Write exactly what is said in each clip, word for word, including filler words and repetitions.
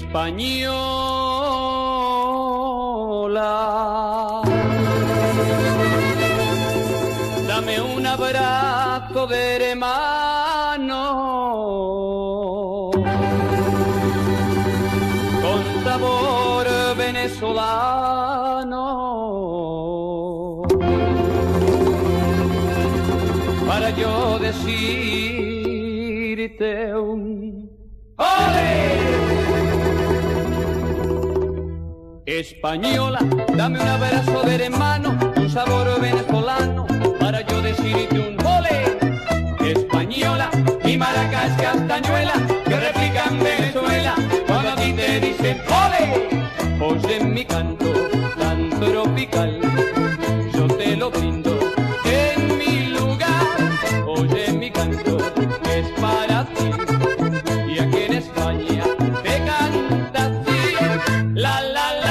Española, dame un abrazo de hermano con sabor venezolano para yo decirte un ¡ole! Española, dame un abrazo de hermano, un sabor venezolano, para yo decirte un ¡ole! Española, mi maraca es castañuela, que replica en Venezuela, cuando a ti te dicen ¡ole! Oye mi canto tan tropical, yo te lo brindo en mi lugar. Oye mi canto es para ti, y aquí en España te canta así. La la la.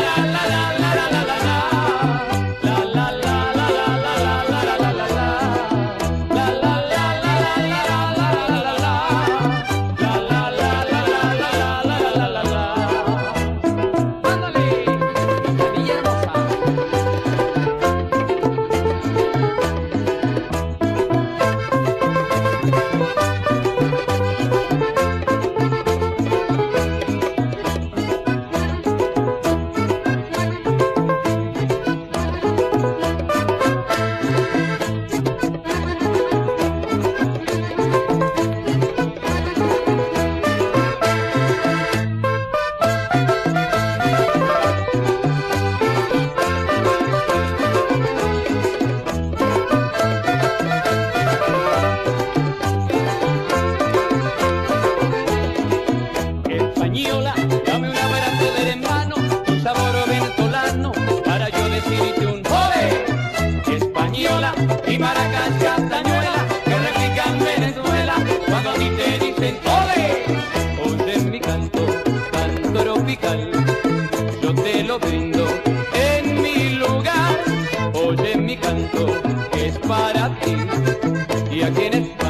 Española, dame un abrazo de hermano, un sabor venezolano, para yo decirte un ¡ole! Española, mi maraca es castañuela, que replica en Venezuela, cuando a ti te dicen ¡ole! Oye mi canto tan tropical, yo te lo brindo en mi lugar. Oye mi canto es para ti, y a quienes